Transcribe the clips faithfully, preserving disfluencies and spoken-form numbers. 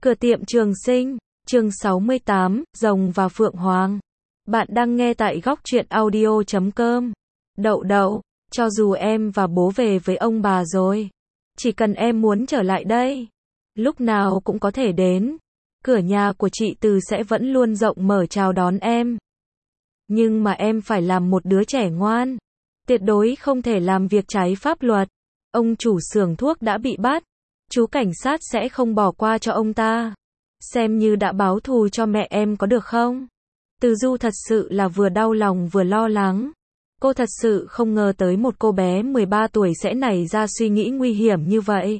Cửa tiệm Trường Sinh, chương sáu mươi tám, Rồng và Phượng Hoàng. Bạn đang nghe tại góc truyện audio chấm com. Đậu đậu, cho dù em và bố về với ông bà rồi, chỉ cần em muốn trở lại đây, lúc nào cũng có thể đến. Cửa nhà của chị Từ sẽ vẫn luôn rộng mở chào đón em. Nhưng mà em phải làm một đứa trẻ ngoan. Tuyệt đối không thể làm việc trái pháp luật. Ông chủ xưởng thuốc đã bị bắt. Chú cảnh sát sẽ không bỏ qua cho ông ta. Xem như đã báo thù cho mẹ em có được không? Từ Du thật sự là vừa đau lòng vừa lo lắng. Cô thật sự không ngờ tới một cô bé mười ba tuổi sẽ nảy ra suy nghĩ nguy hiểm như vậy.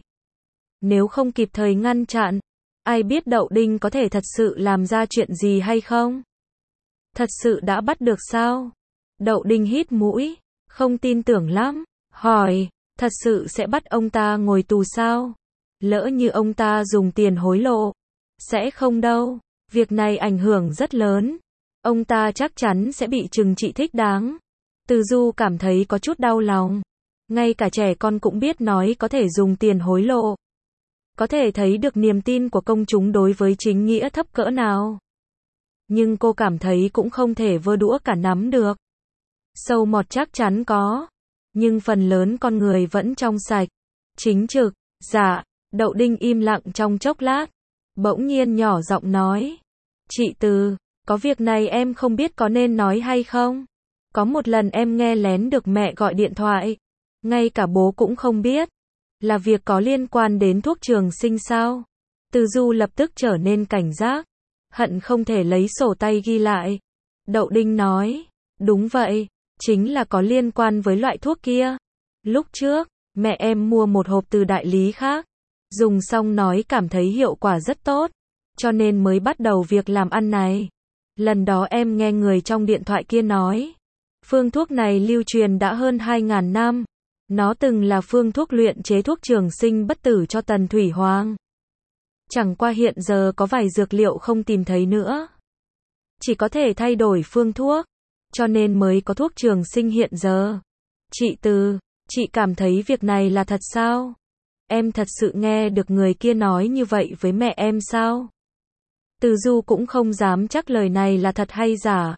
Nếu không kịp thời ngăn chặn, ai biết Đậu Đinh có thể thật sự làm ra chuyện gì hay không? Thật sự đã bắt được sao? Đậu Đinh hít mũi, không tin tưởng lắm, hỏi, thật sự sẽ bắt ông ta ngồi tù sao? Lỡ như ông ta dùng tiền hối lộ, sẽ không đâu, việc này ảnh hưởng rất lớn, ông ta chắc chắn sẽ bị trừng trị thích đáng. Từ Du cảm thấy có chút đau lòng, ngay cả trẻ con cũng biết nói có thể dùng tiền hối lộ. Có thể thấy được niềm tin của công chúng đối với chính nghĩa thấp cỡ nào. Nhưng cô cảm thấy cũng không thể vơ đũa cả nắm được. Sâu mọt chắc chắn có, nhưng phần lớn con người vẫn trong sạch, chính trực. Dạ. Đậu Đinh im lặng trong chốc lát, bỗng nhiên nhỏ giọng nói, chị Từ, có việc này em không biết có nên nói hay không? Có một lần em nghe lén được mẹ gọi điện thoại, ngay cả bố cũng không biết, là việc có liên quan đến thuốc Trường Sinh sao? Từ Du lập tức trở nên cảnh giác, hận không thể lấy sổ tay ghi lại. Đậu Đinh nói, đúng vậy, chính là có liên quan với loại thuốc kia. Lúc trước, mẹ em mua một hộp từ đại lý khác. Dùng xong nói cảm thấy hiệu quả rất tốt, cho nên mới bắt đầu việc làm ăn này. Lần đó em nghe người trong điện thoại kia nói, phương thuốc này lưu truyền đã hơn hai ngàn năm. Nó từng là phương thuốc luyện chế thuốc Trường Sinh bất tử cho Tần Thủy Hoàng. Chẳng qua hiện giờ có vài dược liệu không tìm thấy nữa. Chỉ có thể thay đổi phương thuốc, cho nên mới có thuốc Trường Sinh hiện giờ. Chị Từ, chị cảm thấy việc này là thật sao? Em thật sự nghe được người kia nói như vậy với mẹ em sao? Từ Du cũng không dám chắc lời này là thật hay giả.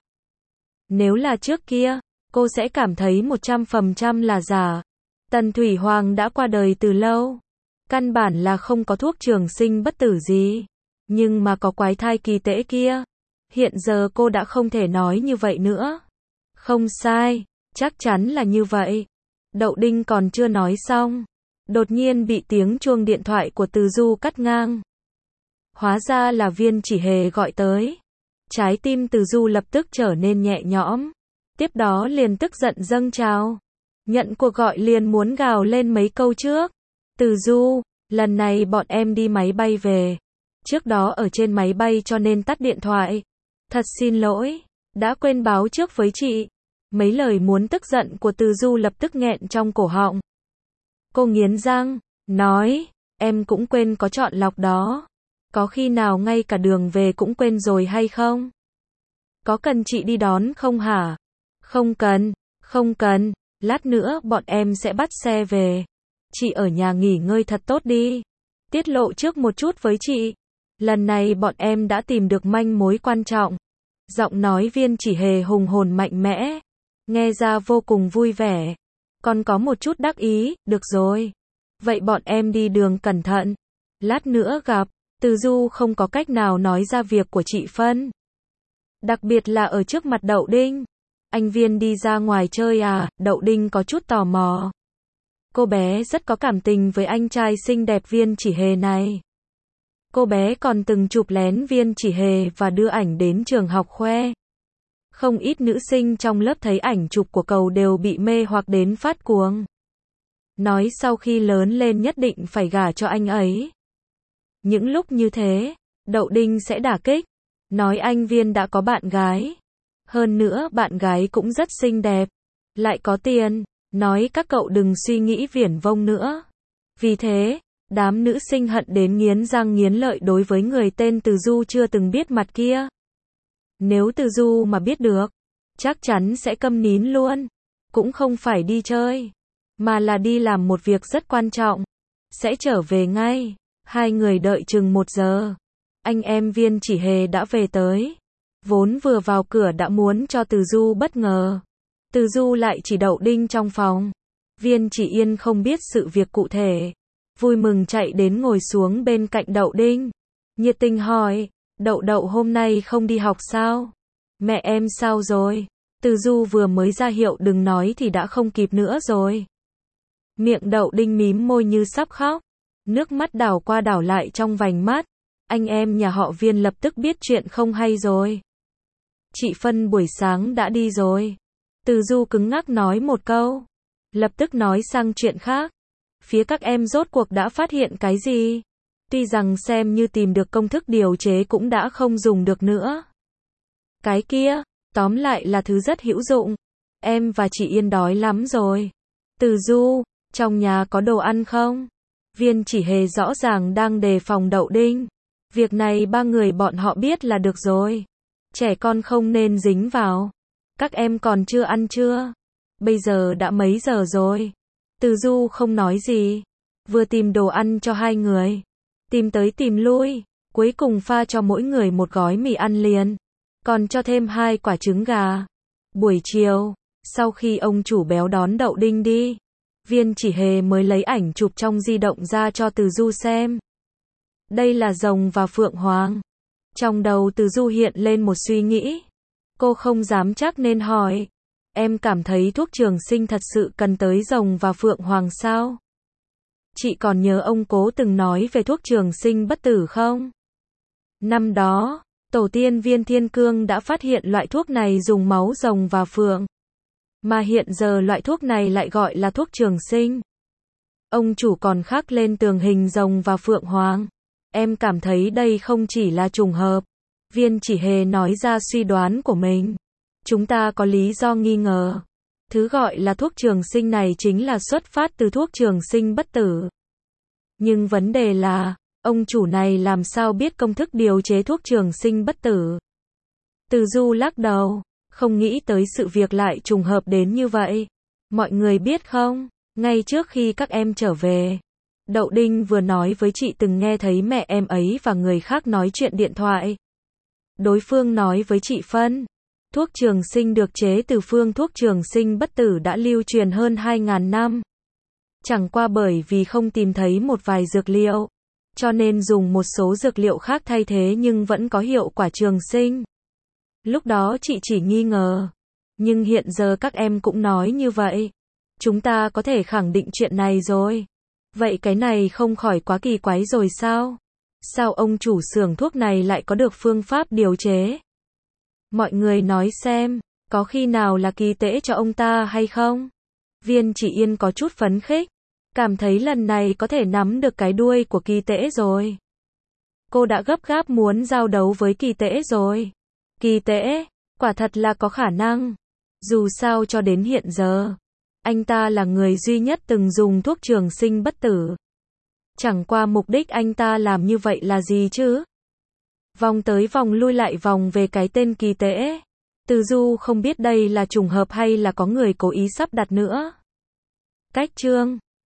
Nếu là trước kia, cô sẽ cảm thấy một trăm phần trăm là giả. Tần Thủy Hoàng đã qua đời từ lâu. Căn bản là không có thuốc Trường Sinh bất tử gì. Nhưng mà có quái thai kỳ tễ kia. Hiện giờ cô đã không thể nói như vậy nữa. Không sai, chắc chắn là như vậy. Đậu Đinh còn chưa nói xong. Đột nhiên bị tiếng chuông điện thoại của Từ Du cắt ngang. Hóa ra là Viên Chỉ Hề gọi tới. Trái tim Từ Du lập tức trở nên nhẹ nhõm. Tiếp đó liền tức giận dâng trào. Nhận cuộc gọi liền muốn gào lên mấy câu trước. Từ Du, lần này bọn em đi máy bay về. Trước đó ở trên máy bay cho nên tắt điện thoại. Thật xin lỗi, đã quên báo trước với chị. Mấy lời muốn tức giận của Từ Du lập tức nghẹn trong cổ họng. Cô nghiến răng, nói, em cũng quên có chọn lọc đó. Có khi nào ngay cả đường về cũng quên rồi hay không? Có cần chị đi đón không hả? Không cần, không cần, lát nữa bọn em sẽ bắt xe về. Chị ở nhà nghỉ ngơi thật tốt đi. Tiết lộ trước một chút với chị. Lần này bọn em đã tìm được manh mối quan trọng. Giọng nói Viên Chỉ Hề hùng hồn mạnh mẽ. Nghe ra vô cùng vui vẻ. Còn có một chút đắc ý, được rồi. Vậy bọn em đi đường cẩn thận. Lát nữa gặp. Từ Du không có cách nào nói ra việc của chị Phân. Đặc biệt là ở trước mặt Đậu Đinh. Anh Viên đi ra ngoài chơi à? Đậu Đinh có chút tò mò. Cô bé rất có cảm tình với anh trai xinh đẹp Viên Chỉ Hề này. Cô bé còn từng chụp lén Viên Chỉ Hề và đưa ảnh đến trường học khoe. Không ít nữ sinh trong lớp thấy ảnh chụp của cậu đều bị mê hoặc đến phát cuồng. Nói sau khi lớn lên nhất định phải gả cho anh ấy. Những lúc như thế, Đậu Đinh sẽ đả kích. Nói anh Viên đã có bạn gái. Hơn nữa bạn gái cũng rất xinh đẹp. Lại có tiền. Nói các cậu đừng suy nghĩ viển vông nữa. Vì thế, đám nữ sinh hận đến nghiến răng nghiến lợi đối với người tên Từ Du chưa từng biết mặt kia. Nếu Từ Du mà biết được, chắc chắn sẽ câm nín luôn. Cũng không phải đi chơi, mà là đi làm một việc rất quan trọng. Sẽ trở về ngay. Hai người đợi chừng một giờ. anh em Viên Chỉ Hề đã về tới. Vốn vừa vào cửa đã muốn cho Từ Du bất ngờ. Từ Du lại chỉ đậu đinh trong phòng. Viên Chỉ Yên không biết sự việc cụ thể. Vui mừng chạy đến ngồi xuống bên cạnh Đậu Đinh. Nhiệt tình hỏi, Đậu Đậu hôm nay không đi học sao? Mẹ em sao rồi? Từ Du vừa mới ra hiệu đừng nói thì đã không kịp nữa rồi. Miệng Đậu Đinh mím môi như sắp khóc. Nước mắt đảo qua đảo lại trong vành mắt. Anh em nhà họ Viên lập tức biết chuyện không hay rồi. Chị Phân buổi sáng đã đi rồi. Từ Du cứng ngắc nói một câu. Lập tức nói sang chuyện khác. Phía các em rốt cuộc đã phát hiện cái gì? Tuy rằng xem như tìm được công thức điều chế cũng đã không dùng được nữa. Cái kia, tóm lại là thứ rất hữu dụng. Em và chị Yên đói lắm rồi. Từ Du, trong nhà có đồ ăn không? Viên Chỉ Hề rõ ràng đang đề phòng Đậu Đinh. Việc này ba người bọn họ biết là được rồi. Trẻ con không nên dính vào. Các em còn chưa ăn chưa? Bây giờ đã mấy giờ rồi? Từ Du không nói gì. Vừa tìm đồ ăn cho hai người. Tìm tới tìm lui. Cuối cùng pha cho mỗi người một gói mì ăn liền. Còn cho thêm hai quả trứng gà. Buổi chiều, sau khi ông chủ béo đón Đậu Đinh đi, Viên Chỉ Hề mới lấy ảnh chụp trong di động ra cho Từ Du xem. Đây là rồng và phượng hoàng. Trong đầu Từ Du hiện lên một suy nghĩ. Cô không dám chắc nên hỏi. Em cảm thấy thuốc trường sinh thật sự cần tới rồng và phượng hoàng sao? Chị còn nhớ ông cố từng nói về thuốc trường sinh bất tử không? Năm đó, tổ tiên Viên Thiên Cương đã phát hiện loại thuốc này dùng máu rồng và phượng. Mà hiện giờ loại thuốc này lại gọi là thuốc trường sinh. Ông chủ còn khắc lên tường hình rồng và phượng hoàng. Em cảm thấy đây không chỉ là trùng hợp. Viên Chỉ Hề nói ra suy đoán của mình. Chúng ta có lý do nghi ngờ. Thứ gọi là thuốc trường sinh này chính là xuất phát từ thuốc trường sinh bất tử. Nhưng vấn đề là, ông chủ này làm sao biết công thức điều chế thuốc trường sinh bất tử? Từ Du lắc đầu, không nghĩ tới sự việc lại trùng hợp đến như vậy. Mọi người biết không, ngay trước khi các em trở về, Đậu Đinh vừa nói với chị từng nghe thấy mẹ em ấy và người khác nói chuyện điện thoại. Đối phương nói với chị Phân, thuốc trường sinh được chế từ phương thuốc trường sinh bất tử đã lưu truyền hơn hai nghìn năm. Chẳng qua bởi vì không tìm thấy một vài dược liệu, cho nên dùng một số dược liệu khác thay thế nhưng vẫn có hiệu quả trường sinh. Lúc đó chị chỉ nghi ngờ. Nhưng hiện giờ các em cũng nói như vậy. Chúng ta có thể khẳng định chuyện này rồi. Vậy cái này không khỏi quá kỳ quái rồi sao? Sao ông chủ xưởng thuốc này lại có được phương pháp điều chế? Mọi người nói xem, có khi nào là kỳ tễ cho ông ta hay không? Viên Chỉ Yên có chút phấn khích, cảm thấy lần này có thể nắm được cái đuôi của kỳ tễ rồi. Cô đã gấp gáp muốn giao đấu với kỳ tễ rồi. Kỳ tễ, quả thật là có khả năng. Dù sao cho đến hiện giờ, anh ta là người duy nhất từng dùng thuốc trường sinh bất tử. Chẳng qua mục đích anh ta làm như vậy là gì chứ? Vòng tới vòng lui lại vòng về cái tên kỳ tễ. Từ Du không biết đây là trùng hợp hay là có người cố ý sắp đặt nữa. Cách chương